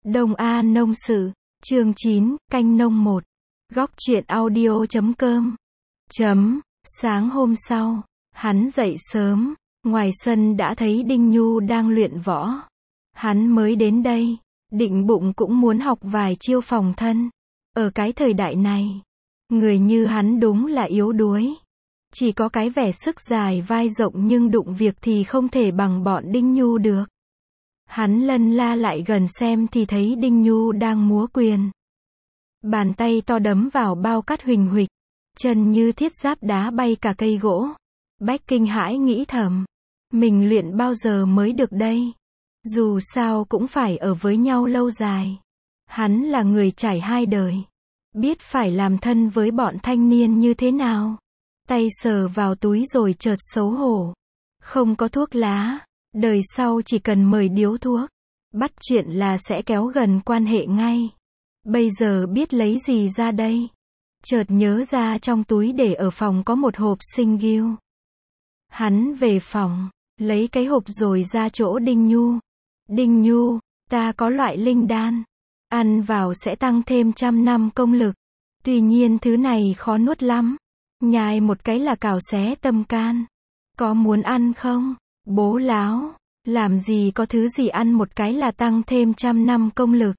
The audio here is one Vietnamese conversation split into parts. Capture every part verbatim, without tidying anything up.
Đông A Nông Sự, chương chín, canh nông một. Góc truyện audio chấm com. Chấm, sáng hôm sau, hắn dậy sớm, ngoài sân đã thấy Đinh Nhu đang luyện võ. Hắn mới đến đây, định bụng cũng muốn học vài chiêu phòng thân. Ở cái thời đại này, người như hắn đúng là yếu đuối. Chỉ có cái vẻ sức dài vai rộng nhưng đụng việc thì không thể bằng bọn Đinh Nhu được. Hắn lân la lại gần xem thì thấy Đinh Nhu đang múa quyền. Bàn tay to đấm vào bao cát huỳnh huỳnh, chân như thiết giáp đá bay cả cây gỗ. Bách kinh hãi nghĩ thầm, mình luyện bao giờ mới được đây? Dù sao cũng phải ở với nhau lâu dài. Hắn là người trải hai đời, biết phải làm thân với bọn thanh niên như thế nào. Tay sờ vào túi rồi chợt xấu hổ. Không có thuốc lá, đời sau chỉ cần mời điếu thuốc, bắt chuyện là sẽ kéo gần quan hệ ngay. Bây giờ biết lấy gì ra đây? Chợt nhớ ra trong túi để ở phòng có một hộp sinh gil. Hắn về phòng, lấy cái hộp rồi ra chỗ Đinh Nhu. Đinh Nhu, ta có loại linh đan, ăn vào sẽ tăng thêm trăm năm công lực. Tuy nhiên thứ này khó nuốt lắm, nhai một cái là cào xé tâm can. Có muốn ăn không? Bố láo, làm gì có thứ gì ăn một cái là tăng thêm trăm năm công lực.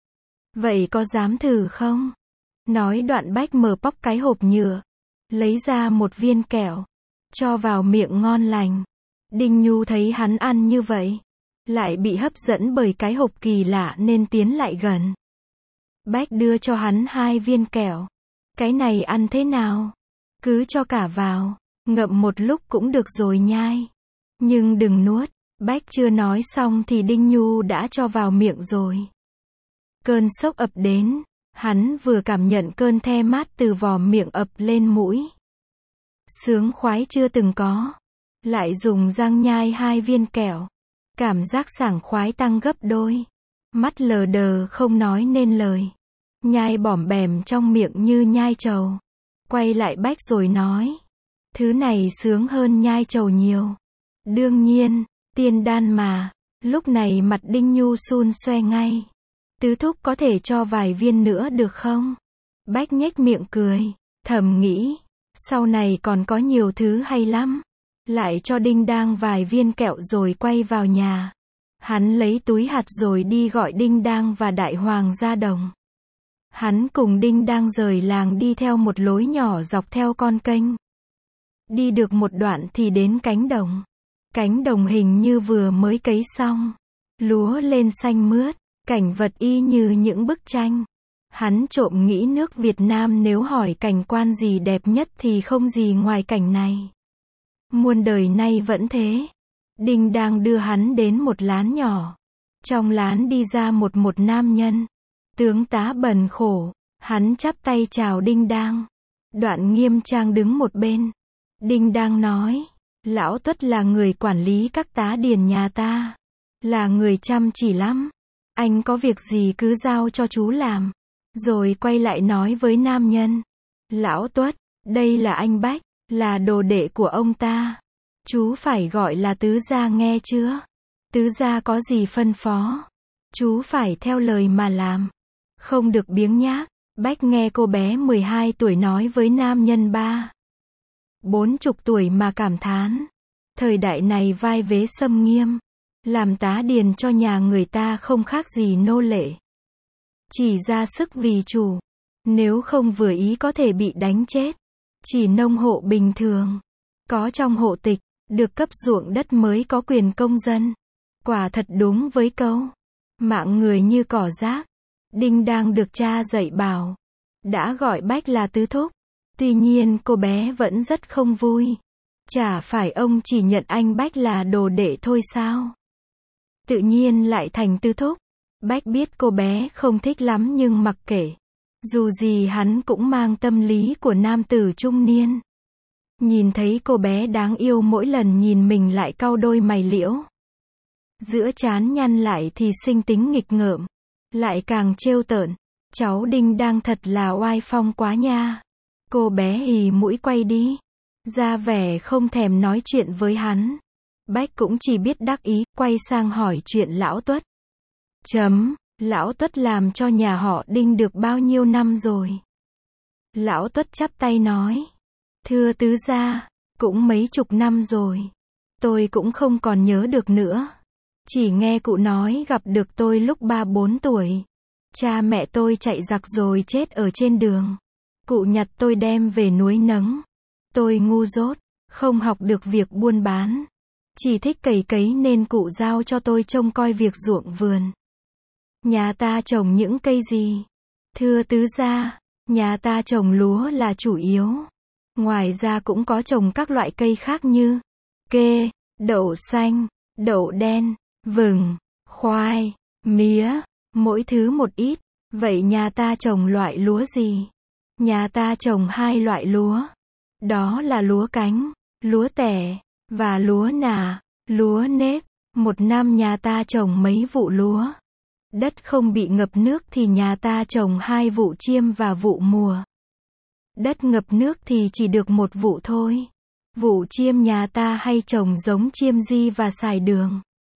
Vậy có dám thử không? Nói đoạn Bách mở bóc cái hộp nhựa, lấy ra một viên kẹo, cho vào miệng ngon lành. Đinh Nhu thấy hắn ăn như vậy, lại bị hấp dẫn bởi cái hộp kỳ lạ nên tiến lại gần. Bách đưa cho hắn hai viên kẹo. Cái này ăn thế nào? Cứ cho cả vào, ngậm một lúc cũng được rồi nhai. Nhưng đừng nuốt. Bách chưa nói xong thì Đinh Nhu đã cho vào miệng rồi. Cơn sốc ập đến, hắn vừa cảm nhận cơn the mát từ vò miệng ập lên mũi. Sướng khoái chưa từng có. Lại dùng răng nhai hai viên kẹo. Cảm giác sảng khoái tăng gấp đôi. Mắt lờ đờ không nói nên lời. Nhai bỏm bẻm trong miệng như nhai trầu. Quay lại Bách rồi nói, thứ này sướng hơn nhai trầu nhiều. Đương nhiên, tiên đan mà. Lúc này mặt Đinh Nhu xun xoe ngay. Tứ thúc có thể cho vài viên nữa được không? Bách nhếch miệng cười, thầm nghĩ, sau này còn có nhiều thứ hay lắm. Lại cho Đinh Đang vài viên kẹo rồi quay vào nhà. Hắn lấy túi hạt rồi đi gọi Đinh Đang và Đại Hoàng ra đồng. Hắn cùng Đinh Đang rời làng đi theo một lối nhỏ dọc theo con kênh. Đi được một đoạn thì đến cánh đồng. Cánh đồng hình như vừa mới cấy xong. Lúa lên xanh mướt, cảnh vật y như những bức tranh. Hắn trộm nghĩ nước Việt Nam nếu hỏi cảnh quan gì đẹp nhất thì không gì ngoài cảnh này. Muôn đời nay vẫn thế. Đinh Đang đưa hắn đến một lán nhỏ. Trong lán đi ra một một nam nhân. Tướng tá bần khổ, hắn chắp tay chào Đinh Đang. Đoạn nghiêm trang đứng một bên. Đinh Đang nói, lão Tuất là người quản lý các tá điền nhà ta. Là người chăm chỉ lắm. Anh có việc gì cứ giao cho chú làm. Rồi quay lại nói với nam nhân. Lão Tuất, đây là anh Bách, là đồ đệ của ông ta. Chú phải gọi là tứ gia nghe chưa? Tứ gia có gì phân phó, chú phải theo lời mà làm. Không được biếng nhác. Bách nghe cô bé mười hai tuổi nói với nam nhân ba bốn chục tuổi mà cảm thán. Thời đại này vai vế xâm nghiêm. Làm tá điền cho nhà người ta không khác gì nô lệ. Chỉ ra sức vì chủ. Nếu không vừa ý có thể bị đánh chết. Chỉ nông hộ bình thường, có trong hộ tịch, được cấp ruộng đất mới có quyền công dân. Quả thật đúng với câu, mạng người như cỏ rác. Đinh Đang được cha dạy bảo, đã gọi Bách là tứ thúc. Tuy nhiên cô bé vẫn rất không vui. Chả phải ông chỉ nhận anh Bách là đồ đệ thôi sao? Tự nhiên lại thành tứ thúc. Bách biết cô bé không thích lắm nhưng mặc kệ. Dù gì hắn cũng mang tâm lý của nam tử trung niên. Nhìn thấy cô bé đáng yêu mỗi lần nhìn mình lại cau đôi mày liễu. Giữa trán nhăn lại thì sinh tính nghịch ngợm. Lại càng trêu tợn. Cháu Đinh Đang thật là oai phong quá nha. Cô bé hì mũi quay đi. Ra vẻ không thèm nói chuyện với hắn. Bách cũng chỉ biết đắc ý, quay sang hỏi chuyện lão Tuất. Chấm, Lão Tuất làm cho nhà họ Đinh được bao nhiêu năm rồi? Lão Tuất chắp tay nói. Thưa tứ gia, cũng mấy chục năm rồi. Tôi cũng không còn nhớ được nữa. Chỉ nghe cụ nói gặp được tôi lúc ba bốn tuổi. Cha mẹ tôi chạy giặc rồi chết ở trên đường. Cụ nhặt tôi đem về núi nấng. Tôi ngu dốt, không học được việc buôn bán. Chỉ thích cày cấy nên cụ giao cho tôi trông coi việc ruộng vườn. Nhà ta trồng những cây gì? Thưa tứ gia, nhà ta trồng lúa là chủ yếu. Ngoài ra cũng có trồng các loại cây khác như kê, đậu xanh, đậu đen, vừng, khoai, mía, mỗi thứ một ít. Vậy nhà ta trồng loại lúa gì? Nhà ta trồng hai loại lúa. Đó là lúa cánh, lúa tẻ, và lúa nà, lúa nếp. Một năm nhà ta trồng mấy vụ lúa. Đất không bị ngập nước thì nhà ta trồng hai vụ chiêm và vụ mùa. Đất ngập nước thì chỉ được một vụ thôi. Vụ chiêm nhà ta hay trồng giống chiêm di và xài đường.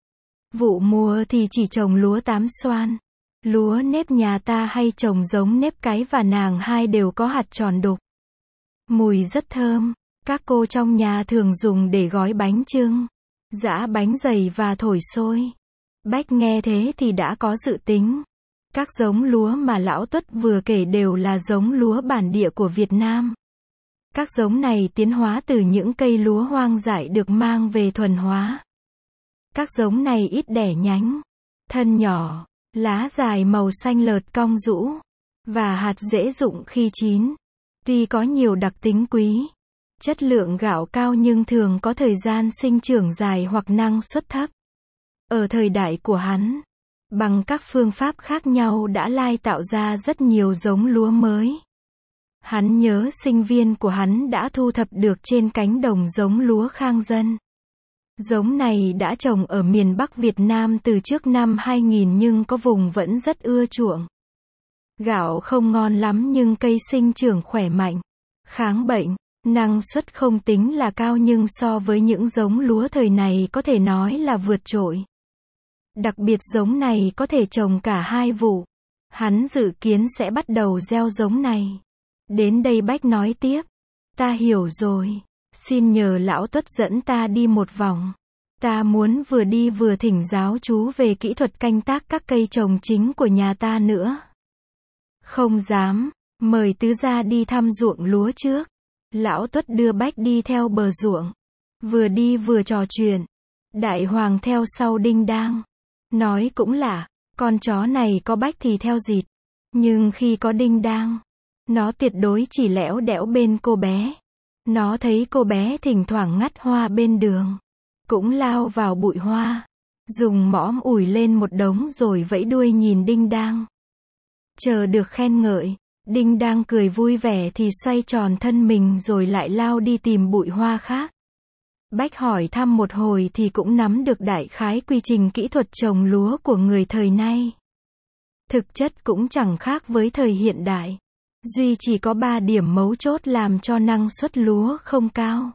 Vụ mùa thì chỉ trồng lúa tám xoan. Lúa nếp nhà ta hay trồng giống nếp cái và nàng hai đều có hạt tròn đục. Mùi rất thơm, các cô trong nhà thường dùng để gói bánh chưng, giã bánh dày và thổi xôi. Bách nghe thế thì đã có dự tính. Các giống lúa mà Lão Tuất vừa kể đều là giống lúa bản địa của Việt Nam. Các giống này tiến hóa từ những cây lúa hoang dại được mang về thuần hóa. Các giống này ít đẻ nhánh, thân nhỏ, lá dài màu xanh lợt cong rũ, và hạt dễ rụng khi chín. Tuy có nhiều đặc tính quý, chất lượng gạo cao nhưng thường có thời gian sinh trưởng dài hoặc năng suất thấp. Ở thời đại của hắn, bằng các phương pháp khác nhau đã lai tạo ra rất nhiều giống lúa mới. Hắn nhớ sinh viên của hắn đã thu thập được trên cánh đồng giống lúa khang dân. Giống này đã trồng ở miền Bắc Việt Nam từ trước năm hai nghìn nhưng có vùng vẫn rất ưa chuộng. Gạo không ngon lắm nhưng cây sinh trưởng khỏe mạnh, kháng bệnh, năng suất không tính là cao nhưng so với những giống lúa thời này có thể nói là vượt trội. Đặc biệt giống này có thể trồng cả hai vụ. Hắn dự kiến sẽ bắt đầu gieo giống này. Đến đây Bách nói tiếp. Ta hiểu rồi. Xin nhờ Lão Tuất dẫn ta đi một vòng. Ta muốn vừa đi vừa thỉnh giáo chú về kỹ thuật canh tác các cây trồng chính của nhà ta nữa. Không dám. Mời tứ gia đi thăm ruộng lúa trước. Lão Tuất đưa Bách đi theo bờ ruộng. Vừa đi vừa trò chuyện. Đại hoàng theo sau đinh đang. Nói cũng lạ, con chó này có Bách thì theo dịt. Nhưng khi có đinh đang, nó tuyệt đối chỉ lẽo đẽo bên cô bé. Nó thấy cô bé thỉnh thoảng ngắt hoa bên đường, cũng lao vào bụi hoa, dùng mõm ủi lên một đống rồi vẫy đuôi nhìn đinh đang. Chờ được khen ngợi, đinh đang cười vui vẻ thì xoay tròn thân mình rồi lại lao đi tìm bụi hoa khác. Bách hỏi thăm một hồi thì cũng nắm được đại khái quy trình kỹ thuật trồng lúa của người thời nay. Thực chất cũng chẳng khác với thời hiện đại. Duy chỉ có ba điểm mấu chốt làm cho năng suất lúa không cao.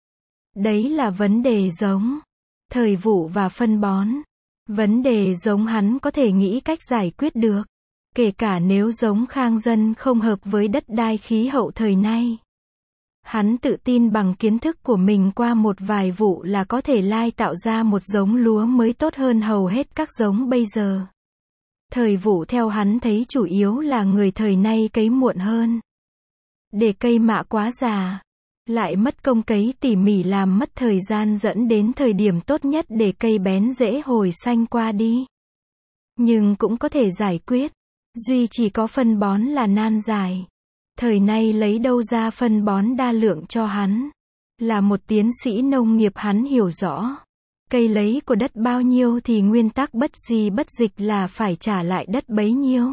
Đấy là vấn đề giống, thời vụ và phân bón. Vấn đề giống hắn có thể nghĩ cách giải quyết được. Kể cả nếu giống khang dân không hợp với đất đai khí hậu thời nay. Hắn tự tin bằng kiến thức của mình qua một vài vụ là có thể lai tạo ra một giống lúa mới tốt hơn hầu hết các giống bây giờ. Thời vụ theo hắn thấy chủ yếu là người thời nay cấy muộn hơn. Để cây mạ quá già, lại mất công cấy tỉ mỉ làm mất thời gian dẫn đến thời điểm tốt nhất để cây bén rễ hồi xanh qua đi. Nhưng cũng có thể giải quyết. Duy chỉ có phân bón là nan giải. Thời nay lấy đâu ra phân bón đa lượng cho hắn. Là một tiến sĩ nông nghiệp hắn hiểu rõ. Cây lấy của đất bao nhiêu thì nguyên tắc bất di bất dịch là phải trả lại đất bấy nhiêu.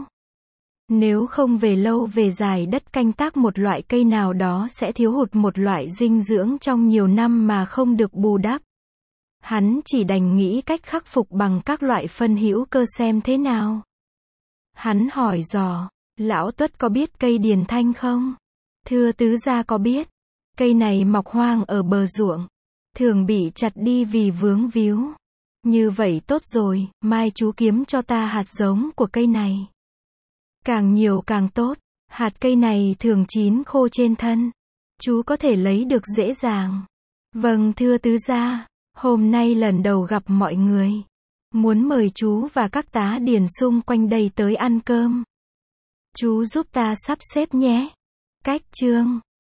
Nếu không về lâu về dài đất canh tác một loại cây nào đó sẽ thiếu hụt một loại dinh dưỡng trong nhiều năm mà không được bù đắp. Hắn chỉ đành nghĩ cách khắc phục bằng các loại phân hữu cơ xem thế nào. Hắn hỏi dò, Lão Tuất có biết cây điền thanh không? Thưa tứ gia có biết. Cây này mọc hoang ở bờ ruộng. Thường bị chặt đi vì vướng víu. Như vậy tốt rồi, mai chú kiếm cho ta hạt giống của cây này. Càng nhiều càng tốt, hạt cây này thường chín khô trên thân. Chú có thể lấy được dễ dàng. Vâng thưa tứ gia, hôm nay lần đầu gặp mọi người. Muốn mời chú và các tá điền xung quanh đây tới ăn cơm. Chú giúp ta sắp xếp nhé. Cách chương